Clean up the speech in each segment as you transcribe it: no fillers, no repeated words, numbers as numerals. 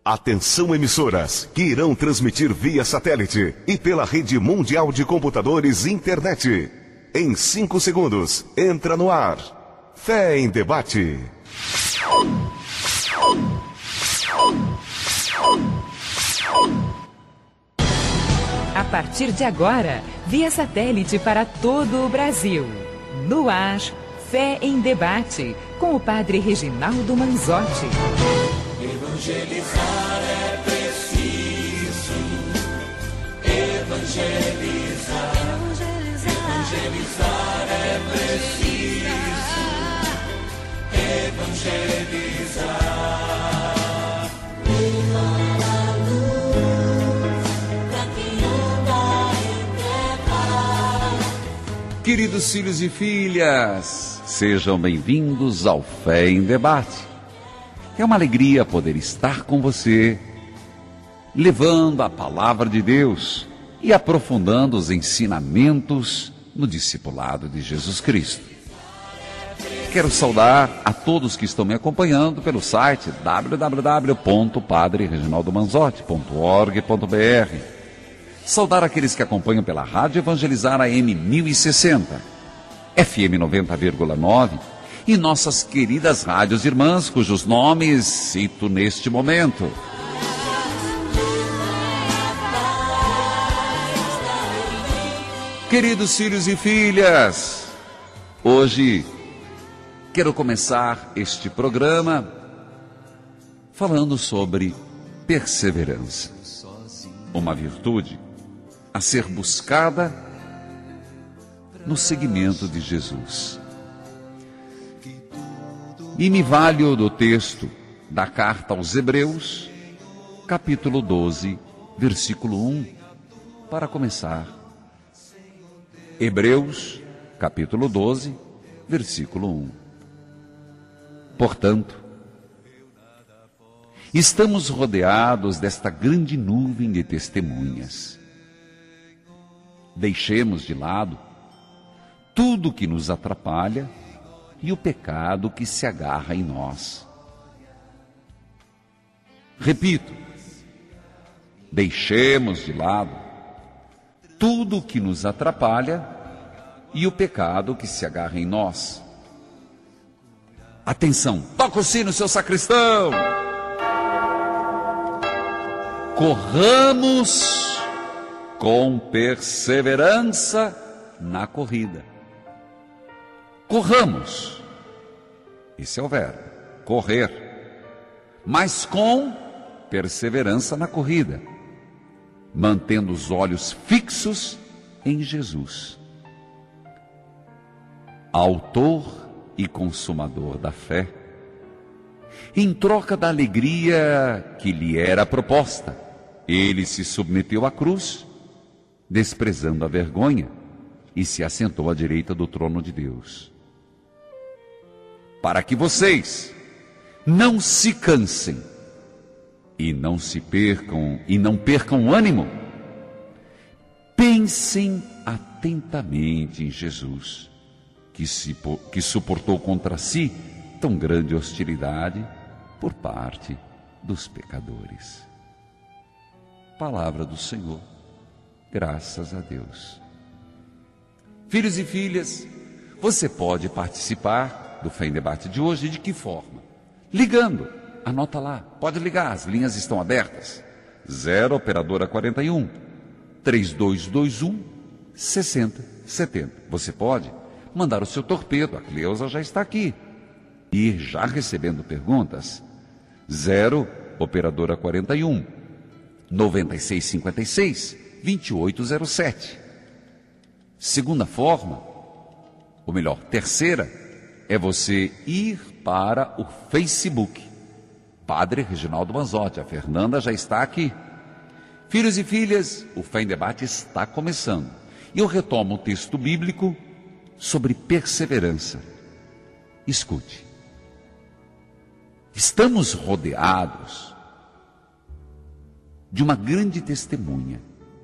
Atenção, emissoras que irão transmitir via satélite e pela rede mundial de computadores e internet. Em 5 segundos, entra no ar. Fé em Debate. A partir de agora, via satélite para todo o Brasil. No ar, Fé em Debate, com o padre Reginaldo Manzotti. Evangelizar é preciso. Evangelizar. Evangelizar é preciso. Evangelizar. Levar a luz pra quem anda em trevas. Queridos filhos e filhas, sejam bem-vindos ao Fé em Debate. É uma alegria poder estar com você, levando a palavra de Deus e aprofundando os ensinamentos no discipulado de Jesus Cristo. Quero saudar a todos que estão me acompanhando pelo site www.padrereginaldomanzotti.org.br. Saudar aqueles que acompanham pela Rádio Evangelizar AM 1060, FM 90,9 e nossas queridas rádios irmãs, cujos nomes cito neste momento. Queridos filhos e filhas, hoje quero começar este programa falando sobre perseverança, uma virtude a ser buscada no seguimento de Jesus. E me valho do texto da carta aos Hebreus, capítulo 12, versículo 1, para começar. Hebreus, capítulo 12, versículo 1. Portanto, estamos rodeados desta grande nuvem de testemunhas. Deixemos de lado tudo que nos atrapalha e o pecado que se agarra em nós. Repito, deixemos de lado tudo o que nos atrapalha e o pecado que se agarra em nós. Atenção, toca o sino, seu sacristão! Corramos com perseverança na corrida. Corramos, esse é o verbo, correr, mas com perseverança na corrida, mantendo os olhos fixos em Jesus, autor e consumador da fé. Em troca da alegria que lhe era proposta, ele se submeteu à cruz, desprezando a vergonha, e se assentou à direita do trono de Deus. Para que vocês não se cansem e não percam o ânimo, pensem atentamente em Jesus, que suportou contra si tão grande hostilidade por parte dos pecadores. Palavra do Senhor, graças a Deus. Filhos e filhas, você pode participar do Fé em Debate de hoje de que forma? Ligando, anota lá, pode ligar, as linhas estão abertas. 0 operadora 41 3221 6070. Você pode mandar o seu torpedo, a Cleusa já está aqui. E já recebendo perguntas, 0 operadora 41 9656 2807. Segunda forma, ou melhor, terceira, é você ir para o Facebook. Padre Reginaldo Manzotti, a Fernanda já está aqui. Filhos e filhas, o Fé em Debate está começando. E eu retomo o texto bíblico sobre perseverança. Escute. Estamos rodeados de uma grande testemunha.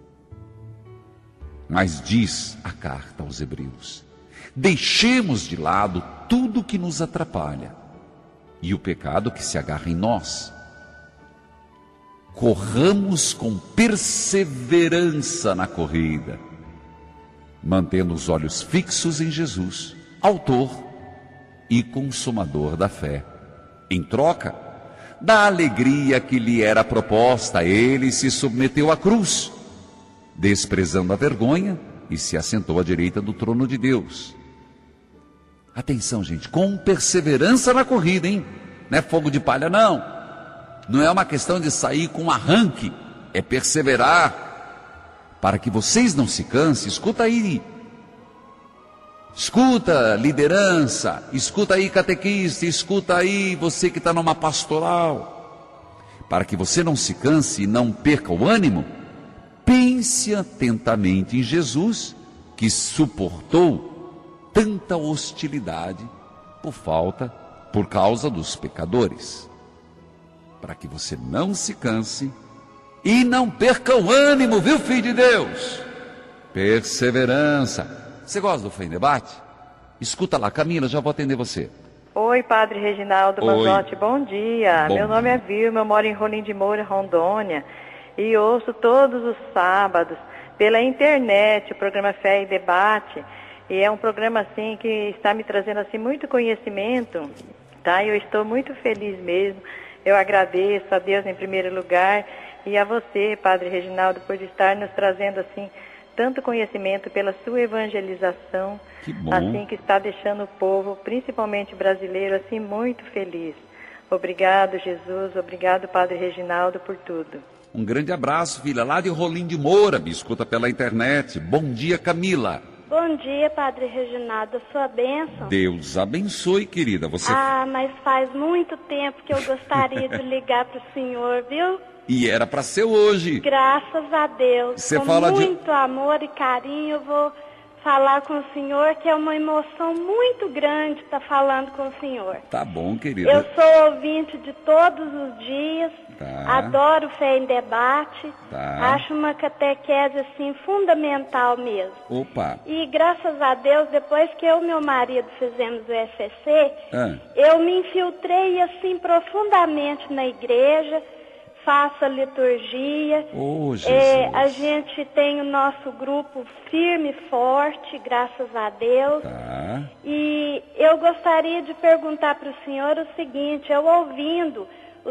Mas diz a carta aos Hebreus: deixemos de lado tudo que nos atrapalha e o pecado que se agarra em nós. corramos com perseverança na corrida, mantendo os olhos fixos em Jesus, autor e consumador da fé. Em troca da alegria que lhe era proposta, ele se submeteu à cruz, desprezando a vergonha, e se assentou à direita do trono de Deus. Atenção, gente, com perseverança na corrida, hein? Não é fogo de palha, não. Não é uma questão de sair com arranque, é perseverar, para que vocês não se cansem. Escuta aí, escuta liderança, escuta aí catequista, escuta aí você que está numa pastoral, para que você não se canse e não perca o ânimo. Pense atentamente em Jesus, que suportou tanta hostilidade por causa dos pecadores, para que você não se canse e não perca o ânimo, viu, filho de Deus? Perseverança. Você gosta do Fé em Debate? Escuta lá, Camila, já vou atender você. Oi, Padre Reginaldo Manzotti, bom dia. Bom Meu nome é dia. Vilma, eu moro em Rolim de Moura, Rondônia, e ouço todos os sábados pela internet o programa Fé e Debate, e é um programa assim que está me trazendo assim muito conhecimento, tá? Eu estou muito feliz mesmo. Eu agradeço a Deus em primeiro lugar e a você, Padre Reginaldo, por estar nos trazendo assim tanto conhecimento pela sua evangelização, Que bom. assim que está deixando o povo, principalmente brasileiro, assim muito feliz. Obrigado, Jesus, obrigado, Padre Reginaldo, por tudo. Um grande abraço, filha, lá de Rolim de Moura, me escuta pela internet. Bom dia, Camila. Bom dia, Padre Reginaldo, sua bênção. Deus abençoe, querida. Você Mas faz muito tempo que eu gostaria de ligar para o senhor, viu? E era para ser hoje. Graças a Deus. Você com fala de- muito amor e carinho, eu vou falar com o senhor, que é uma emoção muito grande estar falando com o senhor. Tá bom, querida. Eu sou ouvinte de todos os dias, Tá. adoro Fé em Debate, Tá. acho uma catequese assim fundamental mesmo. Opa. E graças a Deus, depois que eu e meu marido fizemos o FCC, Ah. eu me infiltrei assim profundamente na igreja, faço a liturgia. Oh, Jesus. A gente tem o nosso grupo firme e forte, graças a Deus. Tá. E eu gostaria de perguntar para o senhor o seguinte: eu ouvindo,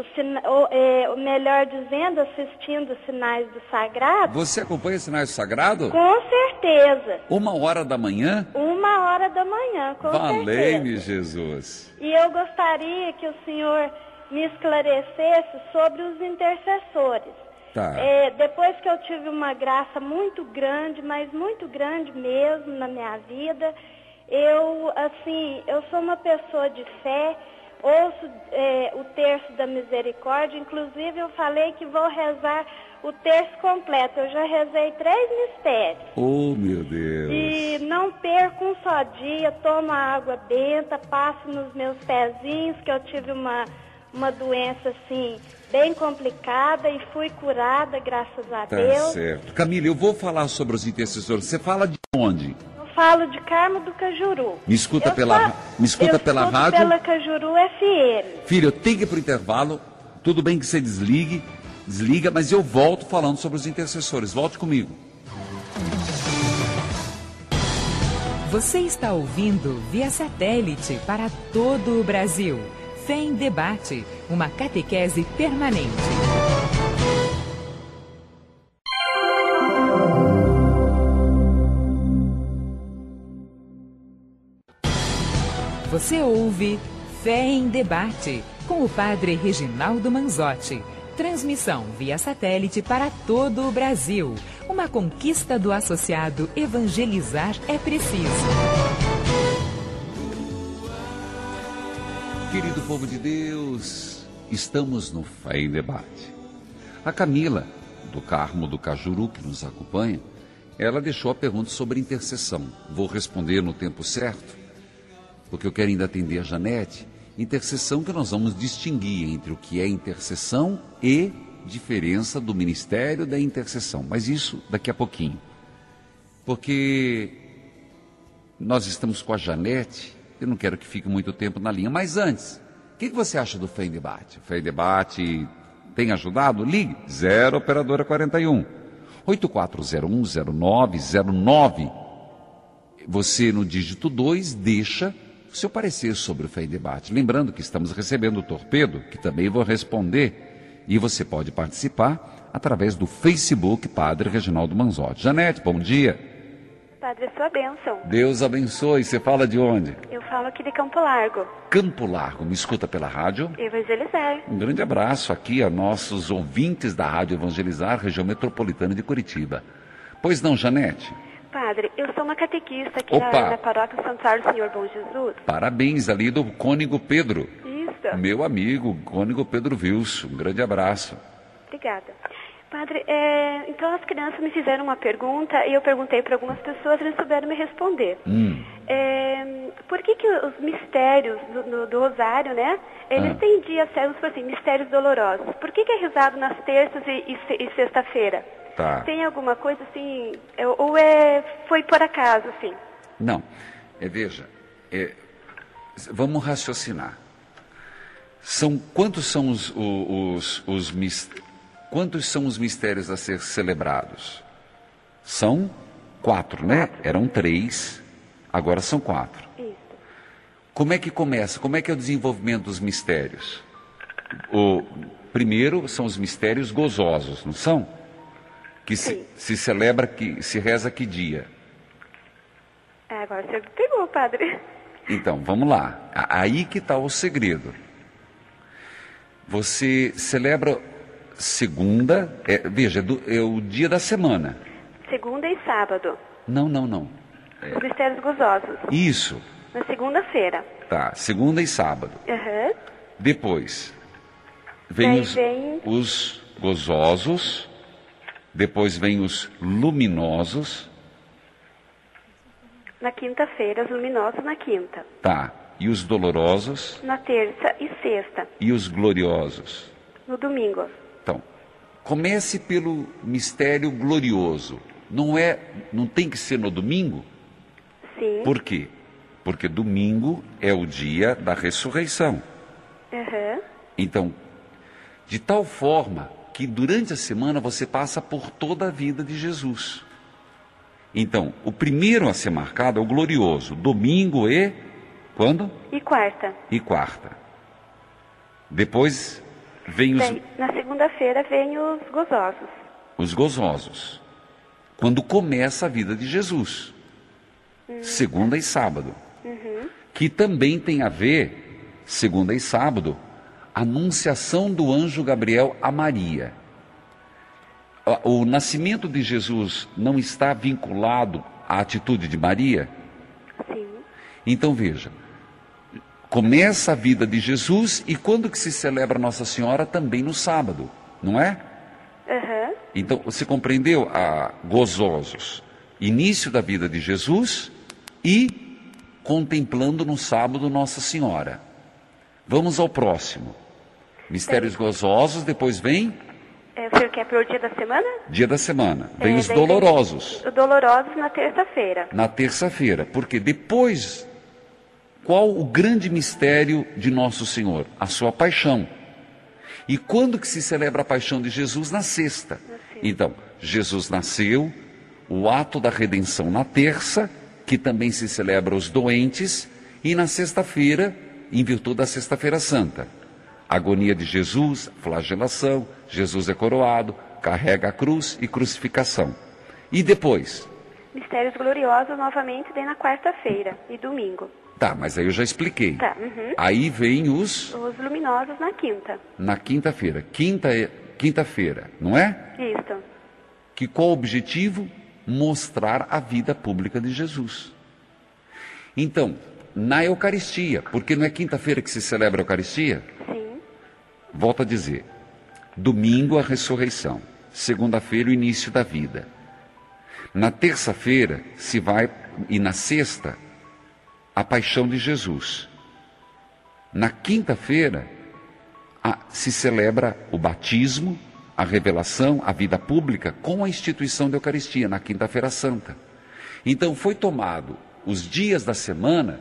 melhor dizendo, assistindo os sinais do sagrado, Você acompanha Sinais do Sagrado? com certeza, 1h da manhã? 1h da manhã, com Valei-me, certeza. Jesus. E eu gostaria que o senhor me esclarecesse sobre os intercessores. Tá. Depois que eu tive uma graça muito grande, mas muito grande mesmo na minha vida, eu sou uma pessoa de fé, ouço o terço da misericórdia, inclusive eu falei que vou rezar o terço completo. Eu já rezei 3 mistérios. Oh, meu Deus. E não perco um só dia, tomo a água benta, passo nos meus pezinhos, que eu tive uma doença assim, bem complicada e fui curada, graças a Tá Deus. certo. Camila, eu vou falar sobre os intercessores. Você fala de onde? Eu falo de Carmo do Cajuru. Me escuta Eu pela fa- ra- me escuta eu pela escuto rádio? pela Cajuru FM. Filho, eu tenho que ir pro intervalo. Tudo bem que você desliga, mas eu volto falando sobre os intercessores. Volte comigo. Você está ouvindo via satélite para todo o Brasil. Fé em Debate, uma catequese permanente. Você ouve Fé em Debate, com o Padre Reginaldo Manzotti. Transmissão via satélite para todo o Brasil. Uma conquista do associado Evangelizar é Preciso. Querido povo de Deus, estamos no Fé em Debate. A Camila, do Carmo do Cajuru, que nos acompanha, ela deixou a pergunta sobre intercessão. Vou responder no tempo certo, porque eu quero ainda atender a Janete. Intercessão, que nós vamos distinguir entre o que é intercessão e diferença do ministério da intercessão. Mas isso daqui a pouquinho. Porque nós estamos com a Janete, eu não quero que fique muito tempo na linha. Mas antes, o que você acha do Fé em Debate? O Fé em Debate tem ajudado? Ligue 0 operadora 41 84010909. Você no dígito 2 deixa o seu parecer sobre o Fé em Debate. Lembrando que estamos recebendo o Torpedo, que também vou responder, e você pode participar através do Facebook Padre Reginaldo Manzotti. Janete, bom dia. Padre, sua bênção. Deus abençoe. Você fala de onde? Eu falo aqui de Campo Largo. Campo Largo. Me escuta pela rádio? Evangelizar. Um grande abraço aqui a nossos ouvintes da Rádio Evangelizar, região metropolitana de Curitiba. Pois não, Janete? Padre, eu sou uma catequista aqui Opa. da paróquia Santuário do Senhor Bom Jesus. Parabéns ali do Cônigo Pedro. Isso. Meu amigo, Cônigo Pedro Wilson. Um grande abraço. Obrigada. Padre, então as crianças me fizeram uma pergunta e eu perguntei para algumas pessoas e eles souberam me responder. Por que os mistérios do Rosário, né? Eles têm dias certos, assim, mistérios dolorosos. Por que é rezado nas terças e sexta-feira? Tá. Tem alguma coisa assim, ou foi por acaso, assim? Não. Veja, vamos raciocinar. Quantos são quantos são os mistérios a ser celebrados? São 4, né? Eram 3, agora são 4. Isso. Como é que começa? Como é que é o desenvolvimento dos mistérios? Primeiro são os mistérios gozosos, não são? Que se celebra, que se reza que dia? Agora você pegou, padre. Então, vamos lá. Aí que está o segredo. Você celebra segunda, veja, é o dia da semana. Segunda e sábado. Não. Os mistérios gozosos. Isso. Na segunda-feira. Tá, segunda e sábado. Aham. Depois, vem Daí os gozosos, depois vem os luminosos. Na quinta-feira, os luminosos na quinta. Tá, e os dolorosos Na terça e sexta. e os gloriosos. No domingo. Então, comece pelo mistério glorioso. Não tem que ser no domingo? Sim. Por quê? Porque domingo é o dia da ressurreição. Aham. Então, de tal forma que durante a semana você passa por toda a vida de Jesus. Então, o primeiro a ser marcado é o glorioso. Domingo e quando? E quarta. E quarta. Depois vem Daí, na segunda-feira vem os gozosos. os gozosos. Quando começa a vida de Jesus. Segunda e sábado. Que também tem a ver, segunda e sábado, a anunciação do anjo Gabriel a Maria. O nascimento de Jesus não está vinculado à atitude de Maria? Sim. Então veja, começa a vida de Jesus e quando que se celebra Nossa Senhora? Também no sábado, não é? Aham. Então, você compreendeu? Gozosos, início da vida de Jesus e contemplando no sábado Nossa Senhora. Vamos ao próximo. Mistérios gozosos, depois vem O senhor quer para o dia da semana? dia da semana. Vem os Daí dolorosos, Os dolorosos na terça-feira. na terça-feira. Porque depois, qual o grande mistério de Nosso Senhor? A sua paixão. E quando que se celebra a paixão de Jesus? Na sexta. Então, Jesus nasceu, o ato da redenção na terça, que também se celebra os doentes, e na sexta-feira, em virtude da Sexta-feira Santa. Agonia de Jesus, flagelação, Jesus é coroado, carrega a cruz e crucificação. E depois? Mistérios gloriosos novamente daí na quarta-feira e domingo. Tá, mas aí eu já expliquei. Tá. Aí vem os Os luminosos na quinta. na quinta-feira. Quinta-feira, não é? Isso. Que qual o objetivo? Mostrar a vida pública de Jesus. Então, na Eucaristia, porque não é quinta-feira que se celebra a Eucaristia? Sim. Volto a dizer, domingo a ressurreição, segunda-feira o início da vida. Na terça-feira se vai, e na sexta, a paixão de Jesus. Na quinta-feira se celebra o batismo, a revelação, a vida pública, com a instituição da Eucaristia, na quinta-feira santa. Então foi tomado os dias da semana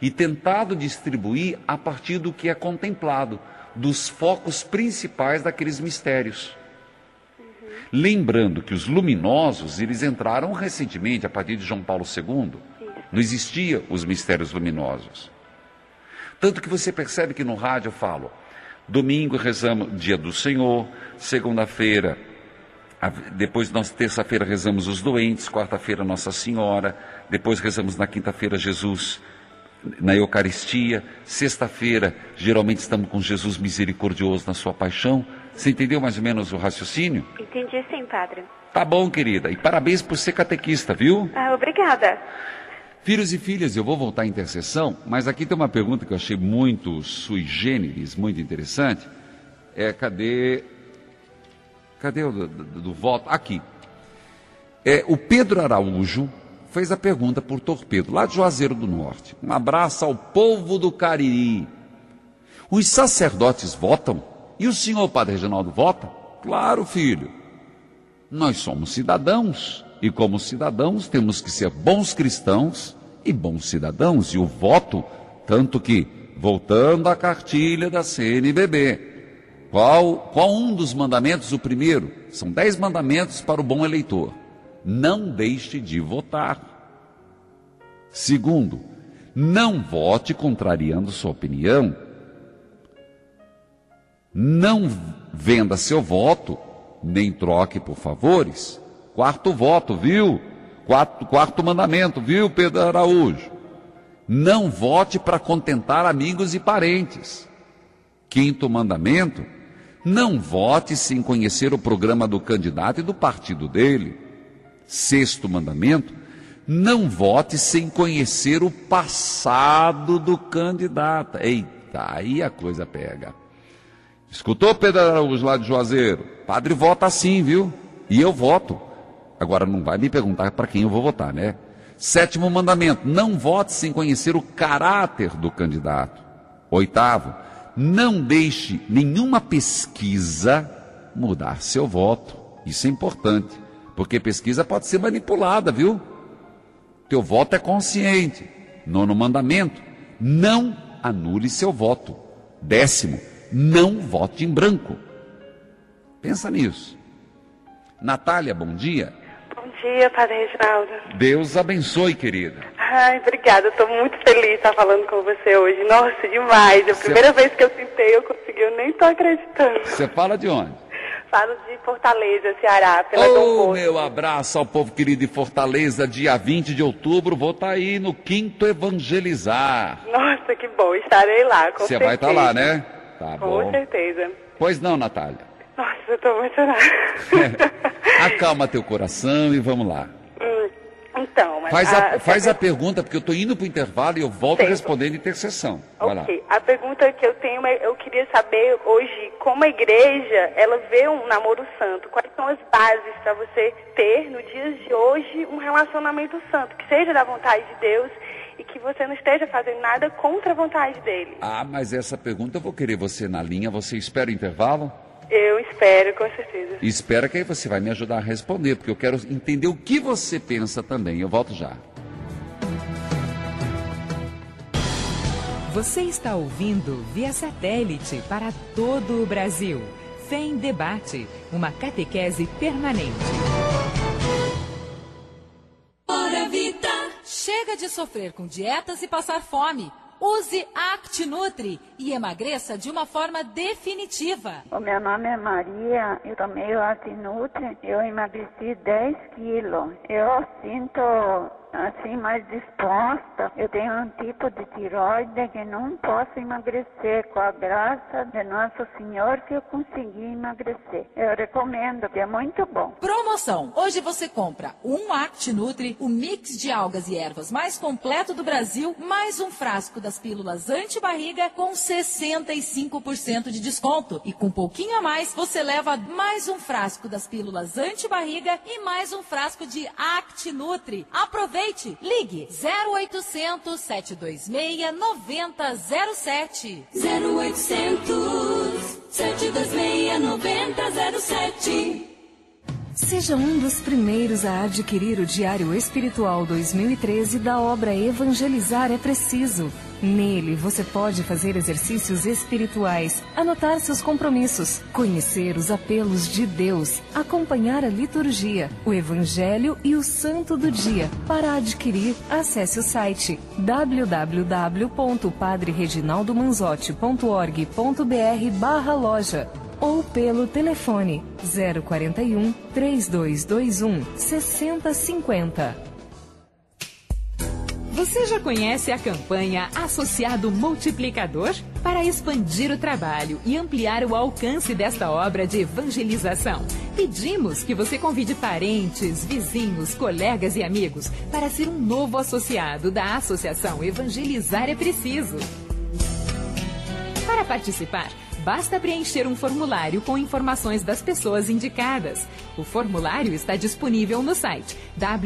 e tentado distribuir a partir do que é contemplado, dos focos principais daqueles mistérios. Lembrando que os luminosos, eles entraram recentemente, a partir de João Paulo II. Não existiam os mistérios luminosos. Tanto que você percebe que no rádio eu falo, domingo rezamos dia do Senhor, segunda-feira, depois nós terça-feira rezamos os doentes, quarta-feira Nossa Senhora, depois rezamos na quinta-feira Jesus na Eucaristia, sexta-feira geralmente estamos com Jesus misericordioso na sua paixão. Você entendeu mais ou menos o raciocínio? Entendi sim, padre. Tá bom, querida, e parabéns por ser catequista, viu? Obrigada. Filhos e filhas, eu vou voltar à intercessão, mas aqui tem uma pergunta que eu achei muito sui generis, muito interessante. Cadê o do voto? Aqui. O Pedro Araújo fez a pergunta por Torpedo, lá de Juazeiro do Norte. Um abraço ao povo do Cariri. Os sacerdotes votam? E o senhor Padre Reginaldo vota? Claro, filho. Nós somos cidadãos, e como cidadãos temos que ser bons cristãos e bons cidadãos. E o voto, tanto que, voltando à cartilha da CNBB, qual um dos mandamentos? O primeiro, são 10 mandamentos para o bom eleitor. Não deixe de votar. Segundo, não vote contrariando sua opinião. Não venda seu voto, nem troque por favores. Quarto voto, viu? Quarto mandamento, viu, Pedro Araújo? Não vote para contentar amigos e parentes. Quinto mandamento, não vote sem conhecer o programa do candidato e do partido dele. Sexto mandamento, não vote sem conhecer o passado do candidato. Eita, aí a coisa pega. Escutou, Pedro Araújo, lá de Juazeiro? Padre vota assim, viu? E eu voto. Agora não vai me perguntar para quem eu vou votar, né? Sétimo mandamento, não vote sem conhecer o caráter do candidato. Oitavo, não deixe nenhuma pesquisa mudar seu voto. Isso é importante, porque pesquisa pode ser manipulada, viu? Teu voto é consciente. Nono mandamento, não anule seu voto. Décimo, não vote em branco. Pensa nisso. Natália, bom dia. Bom dia, Padre Reginaldo. Deus abençoe, querida. Ai, obrigada. Estou muito feliz de estar falando com você hoje. Nossa, demais. É a primeira vez que eu tentei, eu consegui. Eu nem estou acreditando. Você fala de onde? Falo de Fortaleza, Ceará, pela Dom Bosco. Meu abraço ao povo querido de Fortaleza, dia 20 de outubro, vou estar aí no 5º Evangelizar. Nossa, que bom. Estarei lá, com certeza. Você vai estar lá, né? Tá bom. Com certeza. Pois não, Natália? Nossa, eu estou emocionada. Acalma teu coração e vamos lá. Então, mas faz a pergunta, porque eu estou indo para o intervalo e eu volto respondendo em intercessão. Vai lá. A pergunta que eu tenho, eu queria saber hoje, como a igreja, ela vê um namoro santo, quais são as bases para você ter, no dia de hoje, um relacionamento santo, que seja da vontade de Deus e que você não esteja fazendo nada contra a vontade dele. Mas essa pergunta eu vou querer você na linha. Você espera o intervalo? Eu espero, com certeza. Espera que aí você vai me ajudar a responder, porque eu quero entender o que você pensa também. Eu volto já. Você está ouvindo via satélite para todo o Brasil. Fé em Debate, uma catequese permanente. Hora Vita. Chega de sofrer com dietas e passar fome. Use ActiNutri e emagreça de uma forma definitiva. O meu nome é Maria, eu tomei o ActiNutri, eu emagreci 10 quilos. Eu sinto assim mais disposta. Eu tenho um tipo de tiroide que não posso emagrecer. Com a graça de Nosso Senhor que eu consegui emagrecer. Eu recomendo, que é muito bom. Promoção. Hoje você compra um ActiNutri, o mix de algas e ervas mais completo do Brasil, mais um frasco das pílulas anti-barriga com 65% de desconto. E com um pouquinho a mais, você leva mais um frasco das pílulas anti-barriga e mais um frasco de ActiNutri. Aproveite! Ligue 0800 726 9007. 0800 726 9007. Seja um dos primeiros a adquirir o Diário Espiritual 2013 da obra Evangelizar é Preciso. Nele você pode fazer exercícios espirituais, anotar seus compromissos, conhecer os apelos de Deus, acompanhar a liturgia, o Evangelho e o Santo do Dia. Para adquirir, acesse o site www.padrereginaldomanzotti.org.br/loja ou pelo telefone 041 3221 6050. Você já conhece a campanha Associado Multiplicador? Para expandir o trabalho e ampliar o alcance desta obra de evangelização, pedimos que você convide parentes, vizinhos, colegas e amigos para ser um novo associado da Associação Evangelizar é Preciso. Para participar, basta preencher um formulário com informações das pessoas indicadas. O formulário está disponível no site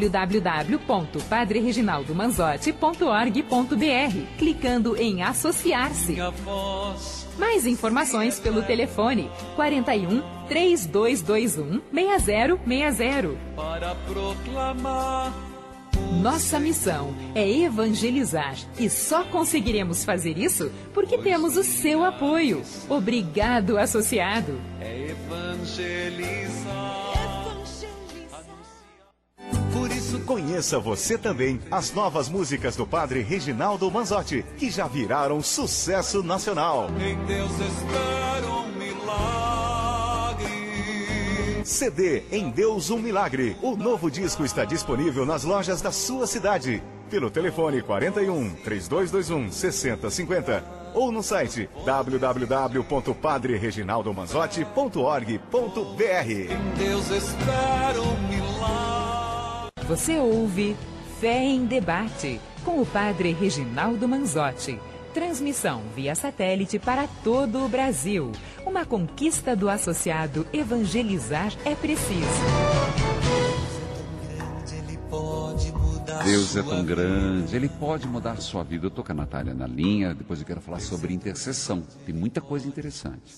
www.padrereginaldomanzotti.org.br, clicando em Associar-se. Mais informações pelo telefone 41 3221 6060. Para proclamar. Nossa missão é evangelizar e só conseguiremos fazer isso porque temos o seu apoio. Obrigado, associado. É evangelizar. Por isso, conheça você também as novas músicas do Padre Reginaldo Manzotti, que já viraram sucesso nacional. Em Deus espero um milagre. CD Em Deus um Milagre. O novo disco está disponível nas lojas da sua cidade. Pelo telefone 41 3221 6050 ou no site www.padrereginaldomanzotti.org.br. Em Deus espero um milagre. Você ouve Fé em Debate com o Padre Reginaldo Manzotti. Transmissão via satélite para todo o Brasil. Uma conquista do associado Evangelizar é Preciso. Deus é tão grande, Ele pode mudar a sua vida. Eu estou com a Natália na linha, depois eu quero falar sobre intercessão. Tem muita coisa interessante.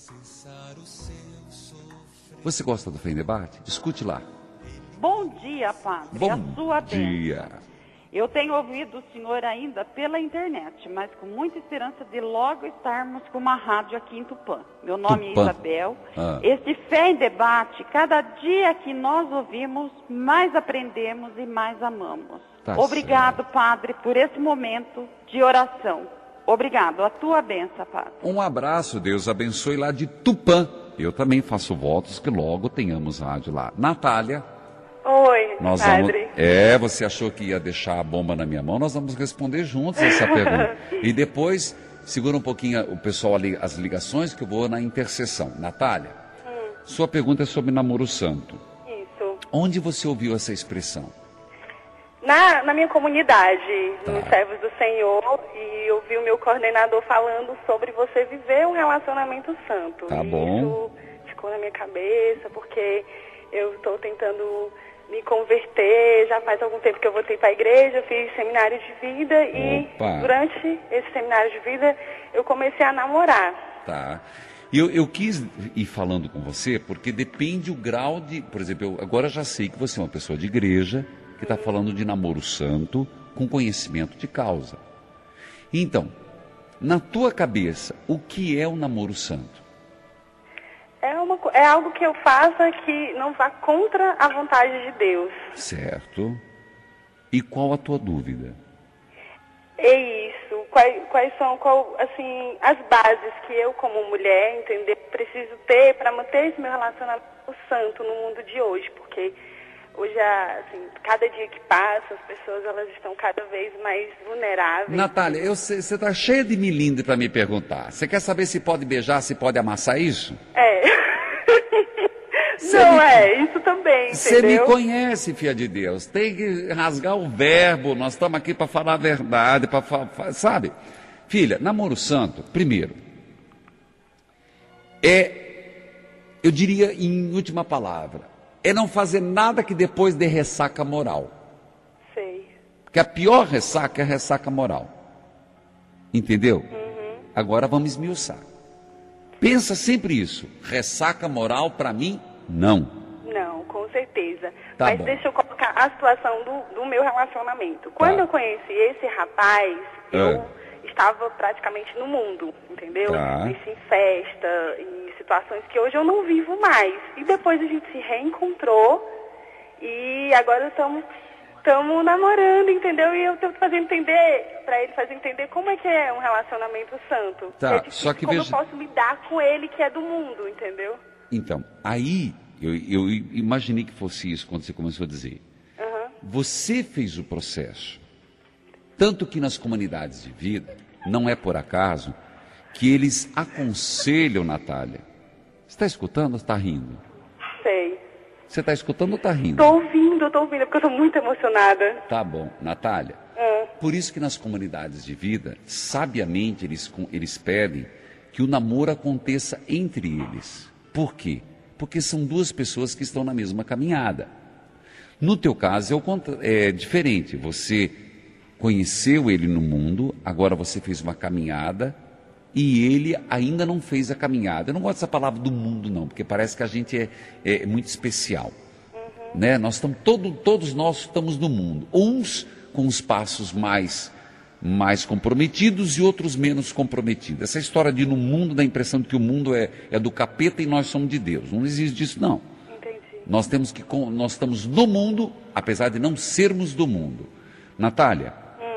Você gosta do Fé em Debate? Escute lá. Bom dia, Padre. Bom a sua dia. bênção. Eu tenho ouvido o senhor ainda pela internet, mas com muita esperança de logo estarmos com uma rádio aqui em Tupã. Meu nome é Isabel. Este Fé em Debate, cada dia que nós ouvimos, mais aprendemos e mais amamos. Tá Obrigado, certo. Padre, por esse momento de oração. Obrigado. A tua bênção, Padre. Um abraço, Deus abençoe lá de Tupã. Eu também faço votos que logo tenhamos rádio lá. Natália. Oi, Padre. Você achou que ia deixar a bomba na minha mão? Nós vamos responder juntos essa pergunta. E depois, segura um pouquinho o pessoal ali, as ligações, que eu vou na intercessão. Natália, sua pergunta é sobre namoro santo. Isso. Onde você ouviu essa expressão? Na minha comunidade, nos servos do Senhor, e eu vi o meu coordenador falando sobre você viver um relacionamento santo. Tá bom. Isso ficou na minha cabeça, porque eu estou tentando me converter, já faz algum tempo que eu voltei para a igreja, fiz seminário de vida e durante esse seminário de vida eu comecei a namorar. Tá. Eu quis ir falando com você porque depende o grau de... Por exemplo, eu agora já sei que você é uma pessoa de igreja que está falando de namoro santo com conhecimento de causa. Então, na tua cabeça, o que é o namoro santo? É algo que eu faça que não vá contra a vontade de Deus. Certo. E qual a tua dúvida? É isso. Quais são assim, as bases que eu, como mulher, entender, preciso ter para manter esse meu relacionamento santo no mundo de hoje? Porque hoje, assim, cada dia que passa, as pessoas elas estão cada vez mais vulneráveis. Natália, você está cheia de milindre para me perguntar. Você quer saber se pode beijar, se pode amassar isso? Isso também, Você entendeu? me conhece, filha de Deus. Tem que rasgar o verbo. Nós estamos aqui para falar a verdade, sabe? Filha, namoro santo, primeiro, eu diria em última palavra, é não fazer nada que depois dê ressaca moral. Sei. Porque a pior ressaca é a ressaca moral. Entendeu? Agora vamos esmiuçar. Pensa sempre isso. Ressaca moral, para mim, não. Não. Não, com certeza. Tá Mas bom. deixa eu colocar a situação do meu relacionamento. Quando eu conheci esse rapaz, eu estava praticamente no mundo, entendeu? Isso em festa, em situações que hoje eu não vivo mais. E depois a gente se reencontrou e agora estamos namorando, entendeu? E eu tô fazendo entender, para ele fazer entender como é que é um relacionamento santo. Tá, é difícil, só que como veja... eu posso lidar com ele que é do mundo, entendeu? Então, aí eu imaginei que fosse isso quando você começou a dizer. Você fez o processo. Tanto que nas comunidades de vida, não é por acaso, que eles aconselham, Natália. Você está escutando ou está rindo? Sei. Você está escutando ou está rindo? Estou ouvindo, porque eu estou muito emocionada. Tá bom. Natália, por isso que nas comunidades de vida, sabiamente eles pedem que o namoro aconteça entre eles. Por quê? Porque são duas pessoas que estão na mesma caminhada. No teu caso é diferente. Você conheceu ele no mundo, agora você fez uma caminhada e ele ainda não fez a caminhada. Eu não gosto dessa palavra do mundo não, porque parece que a gente é muito especial. Né? Nós estamos, todos nós estamos no mundo. Uns com os passos mais comprometidos e outros menos comprometidos. Essa história de no mundo dá a impressão de que o mundo é do capeta e nós somos de Deus. Não existe isso não. Entendi. Nós estamos no mundo, apesar de não sermos do mundo. Natália,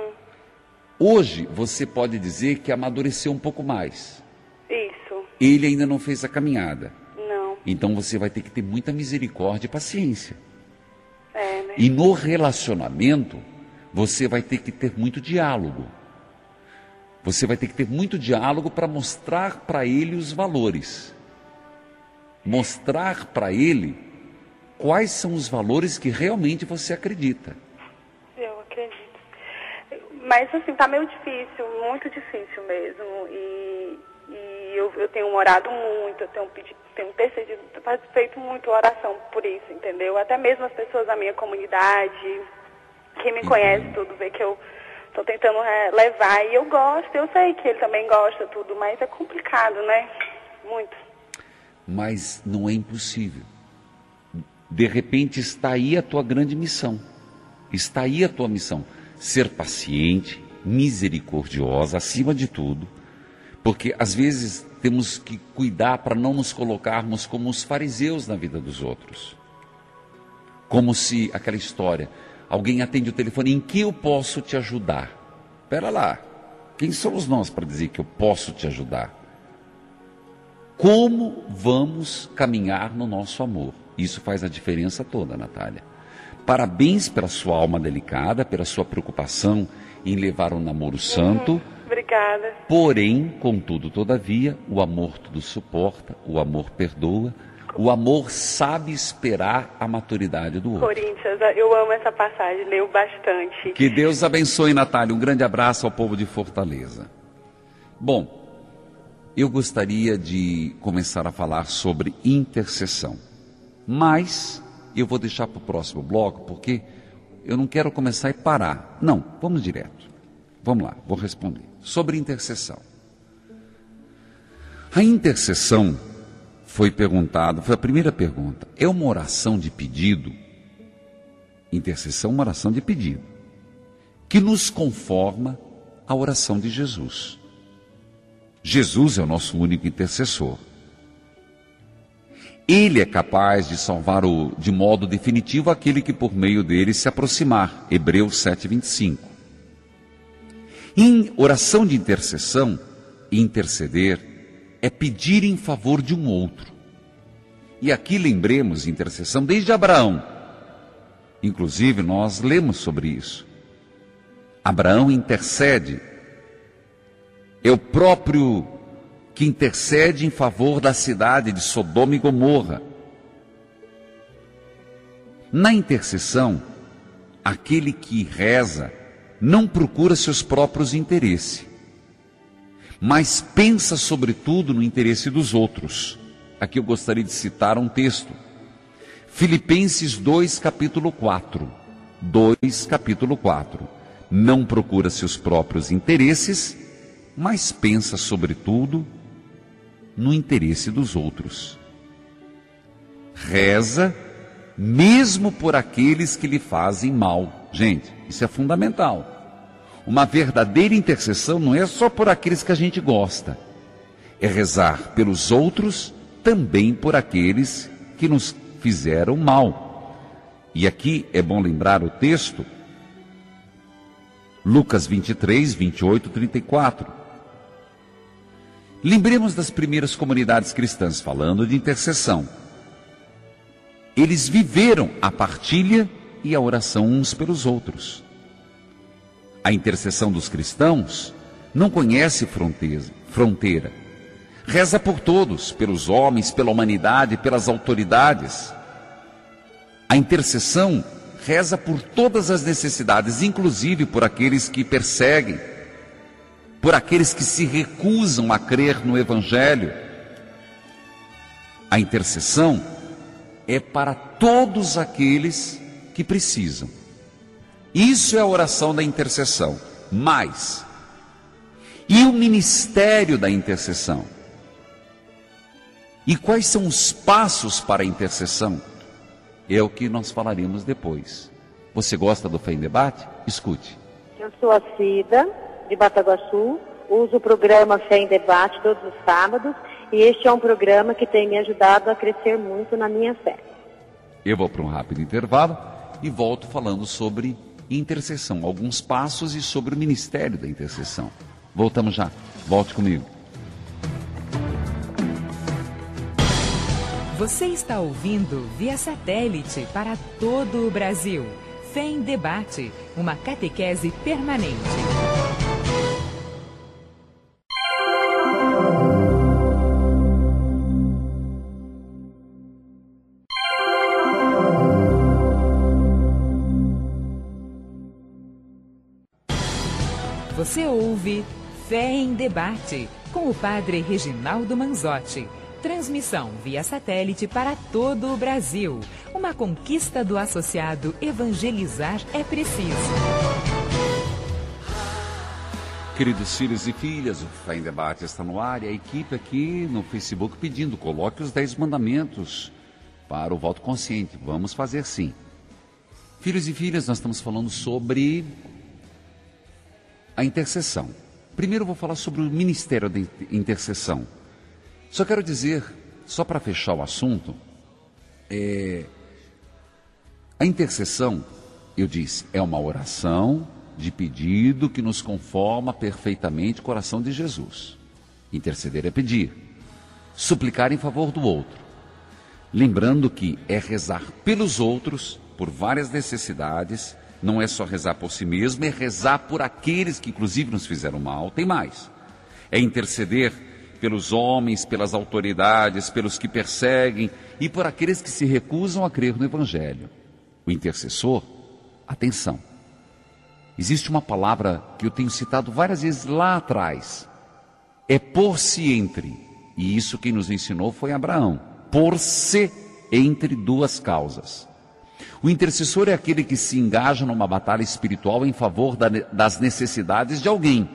hoje você pode dizer que amadureceu um pouco mais. Isso. Ele ainda não fez a caminhada. Não. Então você vai ter que ter muita misericórdia e paciência. Né? E no relacionamento, você vai ter que ter muito diálogo. Você vai ter que ter muito diálogo para mostrar para ele os valores. Mostrar para ele quais são os valores que realmente você acredita. Eu acredito. Mas assim, tá meio difícil, muito difícil mesmo. E eu tenho orado muito, eu tenho intercedido, feito muito oração por isso, entendeu? Até mesmo as pessoas da minha comunidade, quem me conhece tudo, vê que eu estou tentando levar. E eu gosto, eu sei que ele também gosta tudo, mas é complicado, né? Muito. Mas não é impossível. De repente está aí a tua grande missão. Está aí a tua missão. Ser paciente, misericordiosa, acima de tudo. Porque às vezes temos que cuidar para não nos colocarmos como os fariseus na vida dos outros. Como se aquela história, alguém atende o telefone, em que eu posso te ajudar? Espera lá, quem somos nós para dizer que eu posso te ajudar? Como vamos caminhar no nosso amor? Isso faz a diferença toda, Natália. Parabéns pela sua alma delicada, pela sua preocupação em levar um namoro santo. Obrigada. Porém, contudo, todavia, o amor tudo suporta, o amor perdoa, o amor sabe esperar a maturidade do outro. Coríntios, eu amo essa passagem, leio bastante. Que Deus abençoe, Natália. Um grande abraço ao povo de Fortaleza. Bom, eu gostaria de começar a falar sobre intercessão, mas eu vou deixar para o próximo bloco, porque eu não quero começar e parar. Não, vamos direto. Vamos lá, vou responder. Sobre intercessão. A intercessão foi a primeira pergunta. É uma oração de pedido? Intercessão é uma oração de pedido, que nos conforma à oração de Jesus. Jesus é o nosso único intercessor. Ele é capaz de salvar de modo definitivo aquele que por meio dele se aproximar. Hebreus 7:25. Em oração de intercessão, interceder é pedir em favor de um outro. E aqui lembremos intercessão desde Abraão. Inclusive nós lemos sobre isso. Abraão intercede. É o próprio que intercede em favor da cidade de Sodoma e Gomorra. Na intercessão, aquele que reza não procura seus próprios interesses, mas pensa sobretudo no interesse dos outros. Aqui eu gostaria de citar um texto. Filipenses 2, capítulo 4. 2, capítulo 4. Não procura seus próprios interesses, mas pensa sobretudo no interesse dos outros. Reza mesmo por aqueles que lhe fazem mal. Gente, isso é fundamental. Uma verdadeira intercessão não é só por aqueles que a gente gosta. É rezar pelos outros, também por aqueles que nos fizeram mal. E aqui é bom lembrar o texto, Lucas 23, 28, 34. Lembremos das primeiras comunidades cristãs, falando de intercessão. Eles viveram a partilha e a oração uns pelos outros. A intercessão dos cristãos não conhece fronteira. Reza por todos, pelos homens, pela humanidade, pelas autoridades. A intercessão reza por todas as necessidades, inclusive por aqueles que perseguem, por aqueles que se recusam a crer no Evangelho. A intercessão é para todos aqueles que precisam. Isso é a oração da intercessão. Mas, e o ministério da intercessão? E quais são os passos para a intercessão? É o que nós falaremos depois. Você gosta do Fé em Debate? Escute. Eu sou a Cida, de Bataguaçu, uso o programa Fé em Debate todos os sábados, e este é um programa que tem me ajudado a crescer muito na minha fé. Eu vou para um rápido intervalo e volto falando sobre intercessão, alguns passos e sobre o ministério da intercessão. Voltamos já, volte comigo. Você está ouvindo via satélite para todo o Brasil. Fé em Debate, uma catequese permanente. Você ouve Fé em Debate, com o Padre Reginaldo Manzotti. Transmissão via satélite para todo o Brasil. Uma conquista do associado Evangelizar é Preciso. Queridos filhos e filhas, o Fé em Debate está no ar e a equipe aqui no Facebook pedindo, coloque os 10 mandamentos para o voto consciente. Vamos fazer sim. Filhos e filhas, nós estamos falando sobre a intercessão. Primeiro eu vou falar sobre o ministério da intercessão. Só quero dizer, só para fechar o assunto, a intercessão, eu disse, é uma oração de pedido que nos conforma perfeitamente o coração de Jesus. Interceder é pedir, suplicar em favor do outro. Lembrando que é rezar pelos outros, por várias necessidades, não é só rezar por si mesmo, é rezar por aqueles que inclusive nos fizeram mal, tem mais. É interceder pelos homens, pelas autoridades, pelos que perseguem e por aqueles que se recusam a crer no Evangelho. O intercessor, atenção, existe uma palavra que eu tenho citado várias vezes lá atrás, é pôr-se entre, e isso quem nos ensinou foi Abraão, pôr-se entre duas causas. O intercessor é aquele que se engaja numa batalha espiritual em favor das necessidades de alguém,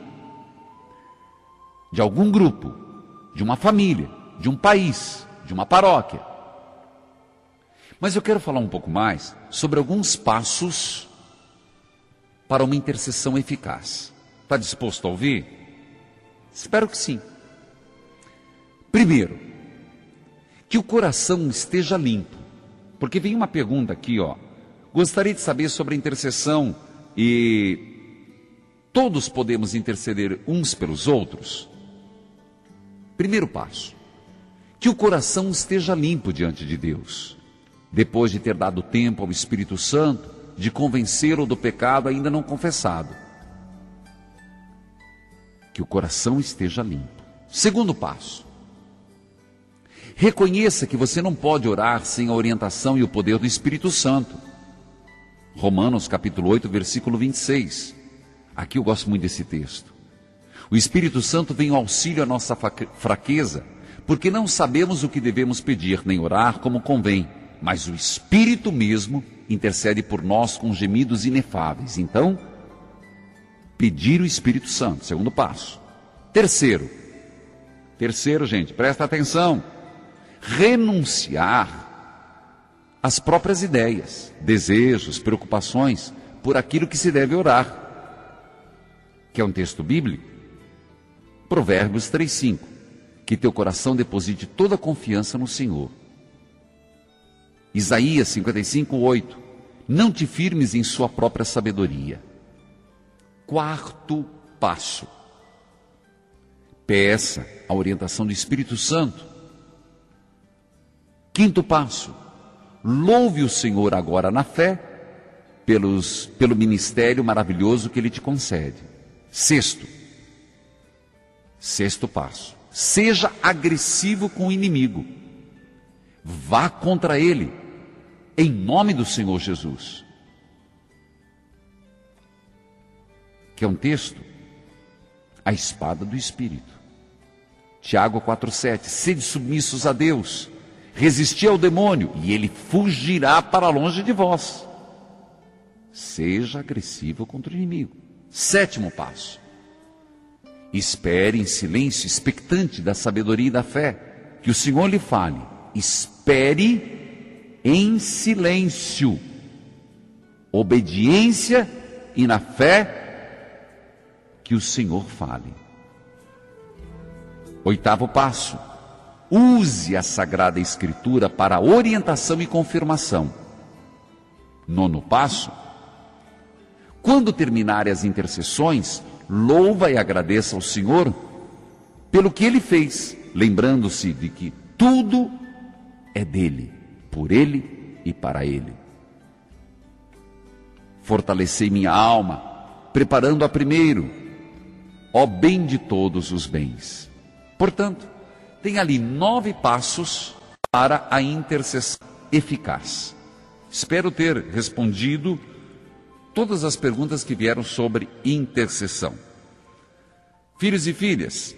de algum grupo, de uma família, de um país, de uma paróquia. Mas eu quero falar um pouco mais sobre alguns passos para uma intercessão eficaz. Está disposto a ouvir? Espero que sim. Primeiro, que o coração esteja limpo. Porque vem uma pergunta aqui, gostaria de saber sobre a intercessão e todos podemos interceder uns pelos outros? Primeiro passo, que o coração esteja limpo diante de Deus, depois de ter dado tempo ao Espírito Santo de convencê-lo do pecado ainda não confessado. Que o coração esteja limpo. Segundo passo, reconheça que você não pode orar sem a orientação e o poder do Espírito Santo. Romanos capítulo 8, versículo 26. Aqui eu gosto muito desse texto. O Espírito Santo vem ao auxílio à nossa fraqueza, porque não sabemos o que devemos pedir, nem orar como convém, mas o Espírito mesmo intercede por nós com gemidos inefáveis. Então, pedir o Espírito Santo, segundo passo. Terceiro, gente, presta atenção. Renunciar as próprias ideias, desejos, preocupações por aquilo que se deve orar, que é um texto bíblico. Provérbios 3:5, que teu coração deposite toda a confiança no Senhor. Isaías 55:8, não te firmes em sua própria sabedoria. Quarto passo, peça a orientação do Espírito Santo. Quinto passo, louve o Senhor agora na fé, pelo ministério maravilhoso que Ele te concede. Sexto passo, seja agressivo com o inimigo. Vá contra ele, em nome do Senhor Jesus. Que é um texto, a espada do Espírito. Tiago 4:7, sede submissos a Deus, resisti ao demônio, e ele fugirá para longe de vós. Seja agressivo contra o inimigo. Sétimo passo, espere em silêncio, expectante da sabedoria e da fé, que o Senhor lhe fale. Espere em silêncio, obediência e na fé, que o Senhor fale. Oitavo passo, use a Sagrada Escritura para orientação e confirmação. Nono passo, quando terminarem as intercessões, louva e agradeça ao Senhor pelo que Ele fez, lembrando-se de que tudo é dele, por Ele e para Ele. Fortalecei minha alma, preparando-a primeiro, ó bem de todos os bens. Portanto, tem ali 9 passos para a intercessão eficaz. Espero ter respondido todas as perguntas que vieram sobre intercessão. Filhos e filhas,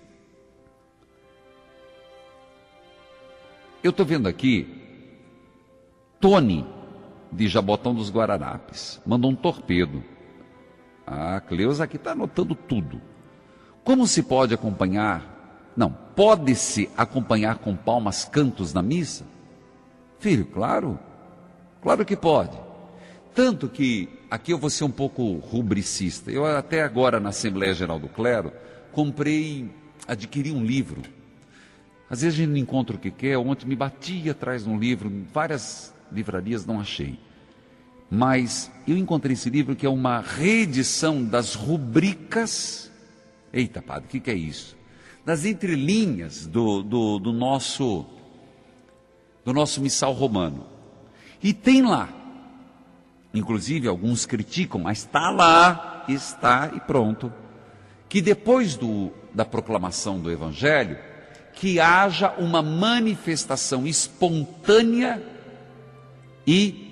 eu estou vendo aqui, Tony, de Jabotão dos Guararapes, mandou um torpedo. A Cleusa aqui está anotando tudo. Como se pode acompanhar? Não, pode-se acompanhar com palmas cantos na missa? Filho, claro que pode. Tanto que, aqui eu vou ser um pouco rubricista, eu até agora na Assembleia Geral do Clero, adquiri um livro. Às vezes a gente não encontra o que quer. Ontem me bati atrás de um livro, em várias livrarias não achei. Mas eu encontrei esse livro que é uma reedição das rubricas. Eita, padre, o que é isso? Das entrelinhas do nosso missal romano. E tem lá, inclusive alguns criticam, mas está lá, está e pronto, que depois da proclamação do Evangelho, que haja uma manifestação espontânea e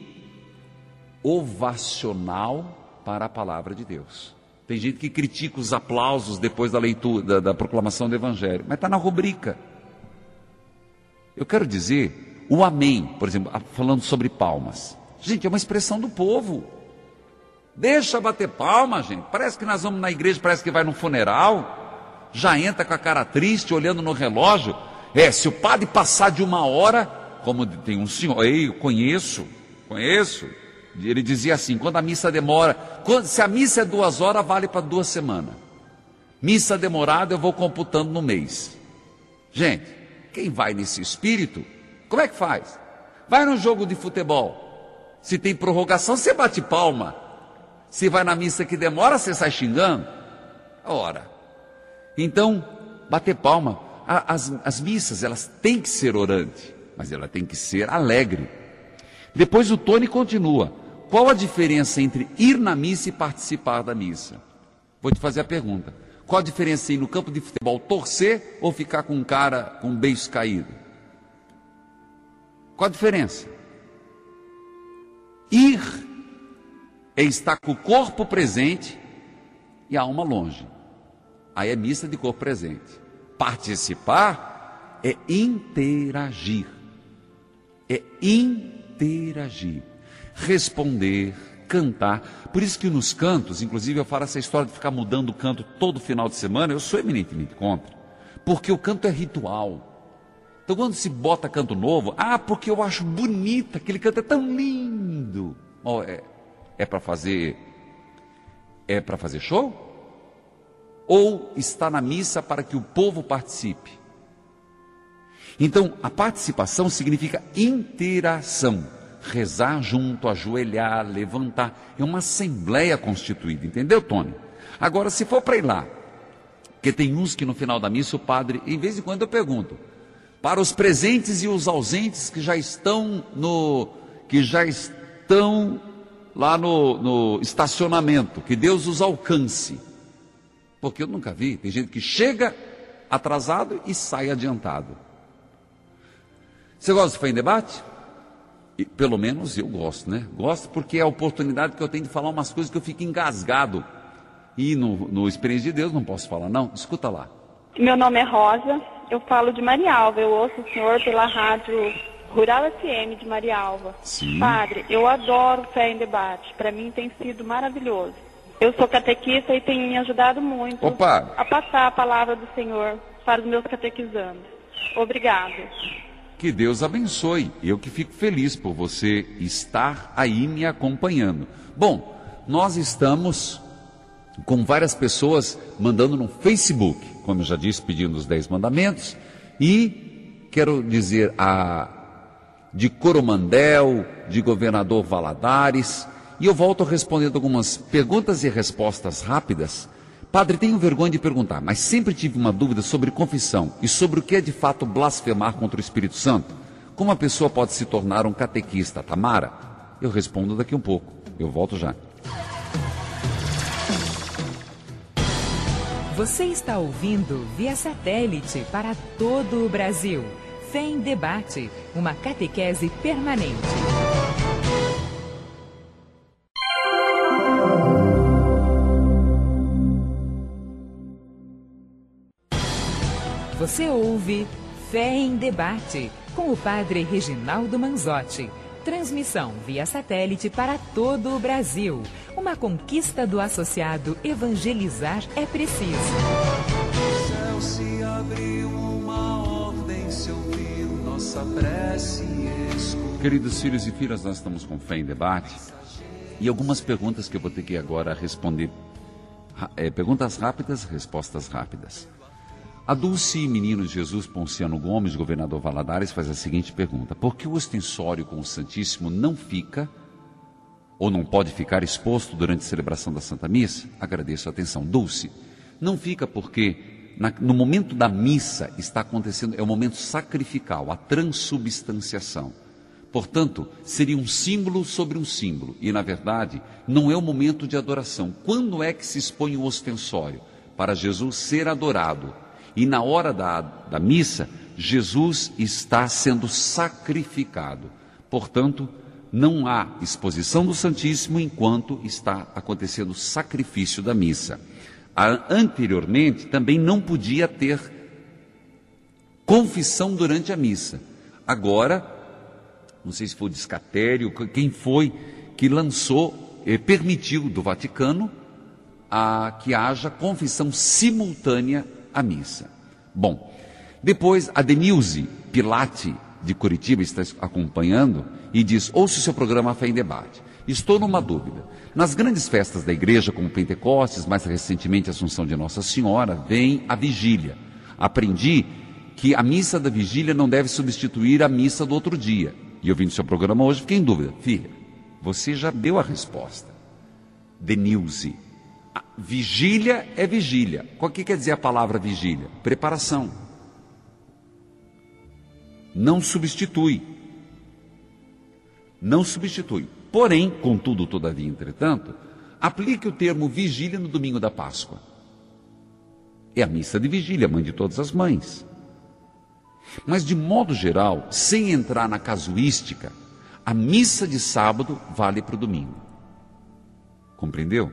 ovacional para a palavra de Deus. Tem gente que critica os aplausos depois da leitura, da proclamação do Evangelho, mas está na rubrica. Eu quero dizer, o amém, por exemplo, falando sobre palmas. Gente, é uma expressão do povo. Deixa bater palma, gente. Parece que nós vamos na igreja, parece que vai num funeral, já entra com a cara triste, olhando no relógio. Se o padre passar de 1 hora, como tem um senhor, eu conheço, ele dizia assim, quando a missa demora, se a missa é 2 horas, vale para 2 semanas. Missa demorada eu vou computando no mês. Gente, quem vai nesse espírito, como é que faz? Vai num jogo de futebol, se tem prorrogação, você bate palma. Se vai na missa que demora, você sai xingando. Ora, então, bater palma. As missas, elas têm que ser orantes, mas ela tem que ser alegre. Depois o Tony continua. Qual a diferença entre ir na missa e participar da missa? Vou te fazer a pergunta. Qual a diferença entre ir no campo de futebol torcer ou ficar com um cara com um beijo caído? Qual a diferença? Ir é estar com o corpo presente e a alma longe. Aí é missa de corpo presente. Participar é interagir. Responder, cantar. Por isso que nos cantos, inclusive eu falo essa história de ficar mudando o canto todo final de semana, eu sou eminentemente contra. Porque o canto é ritual. Então quando se bota canto novo, porque eu acho bonito, aquele canto é tão lindo. É para fazer show? Ou está na missa para que o povo participe? Então, a participação significa interação. Rezar junto, ajoelhar, levantar. É uma assembleia constituída, entendeu, Tony? Agora, se for para ir lá, porque tem uns que no final da missa o padre, em vez em quando eu pergunto, para os presentes e os ausentes que já estão lá no estacionamento, que Deus os alcance. Porque eu nunca vi, tem gente que chega atrasado e sai adiantado. Você gosta de Fé em Debate? Pelo menos eu gosto, né? Gosto porque é a oportunidade que eu tenho de falar umas coisas que eu fico engasgado. E no Experiência de Deus não posso falar, não. Escuta lá. Meu nome é Rosa, eu falo de Marialva. Eu ouço o senhor pela rádio Rural FM de Marialva. Sim. Padre, eu adoro Fé em Debate. Para mim tem sido maravilhoso. Eu sou catequista e tem me ajudado muito a passar a palavra do Senhor para os meus catequizandos. Obrigado. Que Deus abençoe. Eu que fico feliz por você estar aí me acompanhando. Bom, nós estamos com várias pessoas mandando no Facebook, como eu já disse, pedindo os 10 mandamentos. E quero dizer de Coromandel, de Governador Valadares. E eu volto respondendo algumas perguntas e respostas rápidas. Padre, tenho vergonha de perguntar, mas sempre tive uma dúvida sobre confissão e sobre o que é de fato blasfemar contra o Espírito Santo. Como a pessoa pode se tornar um catequista, Tamara? Eu respondo daqui um pouco. Eu volto já. Você está ouvindo via satélite para todo o Brasil. Fé em Debate, uma catequese permanente. Você ouve Fé em Debate, com o Padre Reginaldo Manzotti. Transmissão via satélite para todo o Brasil. Uma conquista do associado Evangelizar é Preciso. O céu se abriu, uma ordem se ouviu, nossa prece escutou. Queridos filhos e filhas, nós estamos com Fé em Debate. E algumas perguntas que eu vou ter que agora responder. Perguntas rápidas, respostas rápidas. A Dulce Menino Jesus Ponciano Gomes, Governador Valadares, faz a seguinte pergunta: por que o ostensório com o Santíssimo não fica, ou não pode ficar exposto durante a celebração da Santa Missa? Agradeço a atenção. Dulce, não fica porque no momento da missa está acontecendo, é o momento sacrificial, a transubstanciação. Portanto, seria um símbolo sobre um símbolo, e na verdade não é o momento de adoração. Quando é que se expõe o ostensório? Para Jesus ser adorado. E na hora da missa, Jesus está sendo sacrificado. Portanto, não há exposição do Santíssimo enquanto está acontecendo o sacrifício da missa. Anteriormente, também não podia ter confissão durante a missa. Agora, não sei se foi o Descatério, quem foi que lançou, permitiu do Vaticano que haja confissão simultânea à missa. Bom, depois a Denilze Pilati de Curitiba está acompanhando e diz: ouço o seu programa Fé em Debate. Estou numa dúvida. Nas grandes festas da igreja, como Pentecostes, mais recentemente a Assunção de Nossa Senhora, vem a vigília. Aprendi que a missa da vigília não deve substituir a missa do outro dia. E eu vim no seu programa hoje, fiquei em dúvida. Filha, você já deu a resposta. Denilze, vigília é vigília. O que quer dizer a palavra vigília? Preparação. Não substitui. Não substitui. Porém, contudo, todavia, entretanto, aplique o termo vigília no domingo da Páscoa. É a missa de vigília, mãe de todas as mães. Mas, de modo geral, sem entrar na casuística, a missa de sábado vale para o domingo. Compreendeu?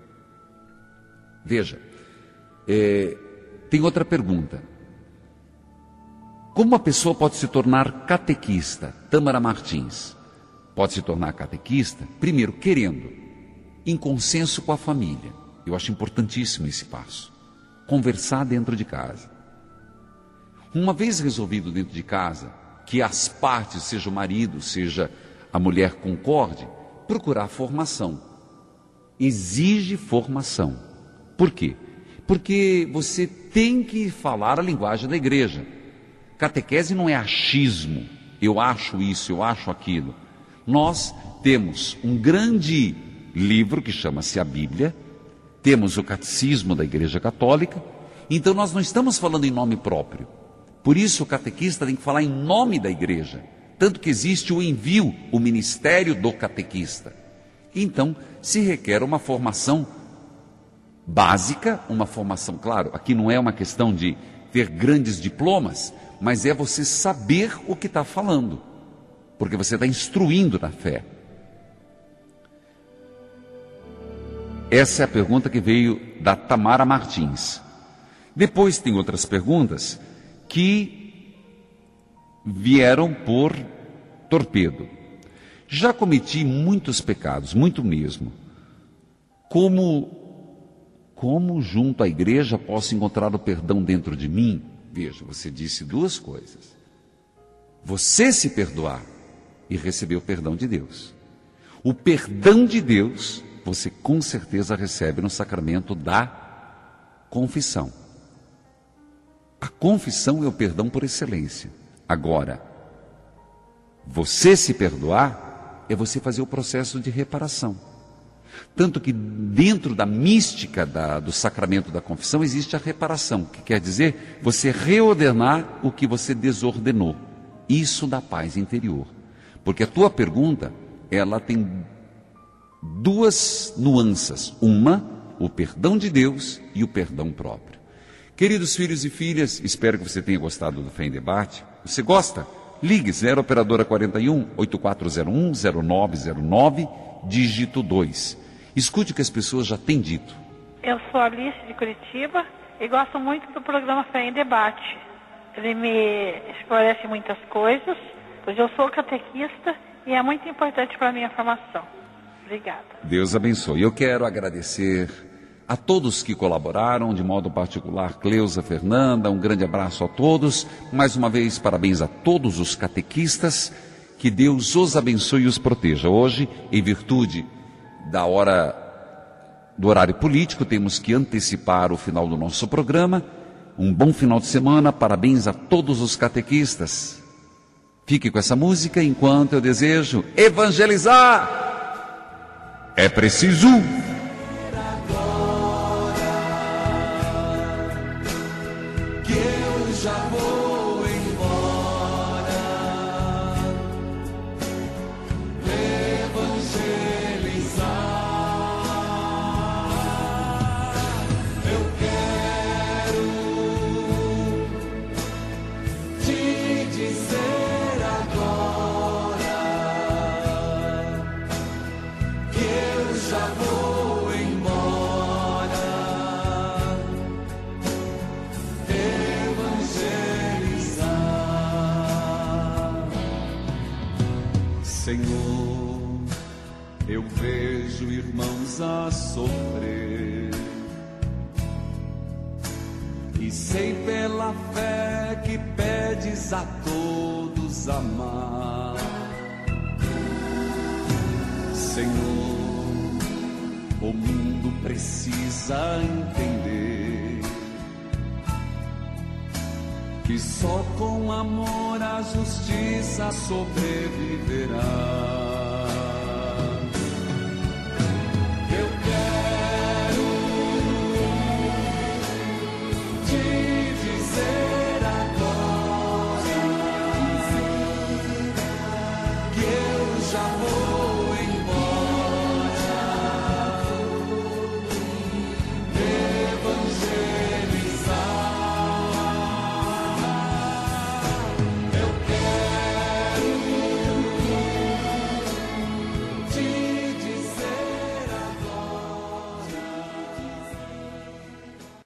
Veja, tem outra pergunta. Como uma pessoa pode se tornar catequista? Tâmara Martins. Pode se tornar catequista, primeiro, querendo, em consenso com a família. Eu acho importantíssimo esse passo. Conversar dentro de casa. Uma vez resolvido dentro de casa, que as partes, seja o marido, seja a mulher, concorde, procurar formação. Exige formação. Por quê? Porque você tem que falar a linguagem da igreja. Catequese não é achismo, eu acho isso, eu acho aquilo. Nós temos um grande livro que chama-se a Bíblia, temos o Catecismo da Igreja Católica, então nós não estamos falando em nome próprio. Por isso o catequista tem que falar em nome da igreja, tanto que existe o envio, o ministério do catequista. Então se requer uma formação básica, uma formação, claro, aqui não é uma questão de ter grandes diplomas, mas é você saber o que está falando, porque você está instruindo na fé. Essa é a pergunta que veio da Tamara Martins. Depois tem outras perguntas que vieram por torpedo. Já cometi muitos pecados, muito mesmo. Como junto à igreja posso encontrar o perdão dentro de mim? Veja, você disse duas coisas. Você se perdoar e receber o perdão de Deus. O perdão de Deus você com certeza recebe no sacramento da confissão. A confissão é o perdão por excelência. Agora, você se perdoar é você fazer o processo de reparação. Tanto que dentro da mística do sacramento da confissão existe a reparação, que quer dizer você reordenar o que você desordenou. Isso dá paz interior. Porque a tua pergunta, ela tem duas nuances. Uma, o perdão de Deus e o perdão próprio. Queridos filhos e filhas, espero que você tenha gostado do Fé em Debate. Você gosta? Ligue 0 operadora 41 8401 0909 dígito 2. Escute o que as pessoas já têm dito. Eu sou Alice de Curitiba e gosto muito do programa Fé em Debate. Ele me esclarece muitas coisas, pois eu sou catequista e é muito importante para a minha formação. Obrigada. Deus abençoe. Eu quero agradecer a todos que colaboraram, de modo particular Cleusa, Fernanda, um grande abraço a todos. Mais uma vez, parabéns a todos os catequistas, que Deus os abençoe e os proteja. Hoje, em virtude do horário político, temos que antecipar o final do nosso programa. Um bom final de semana, parabéns a todos os catequistas. Fique com essa música enquanto eu desejo evangelizar. É preciso... Já vou embora, evangelizar. Eu quero te dizer agora que eu já vou embora. Senhor, eu vejo irmãos a sofrer e sei pela fé que pedes a todos amar. Senhor, o mundo precisa entender que só com amor a justiça sobreviverá.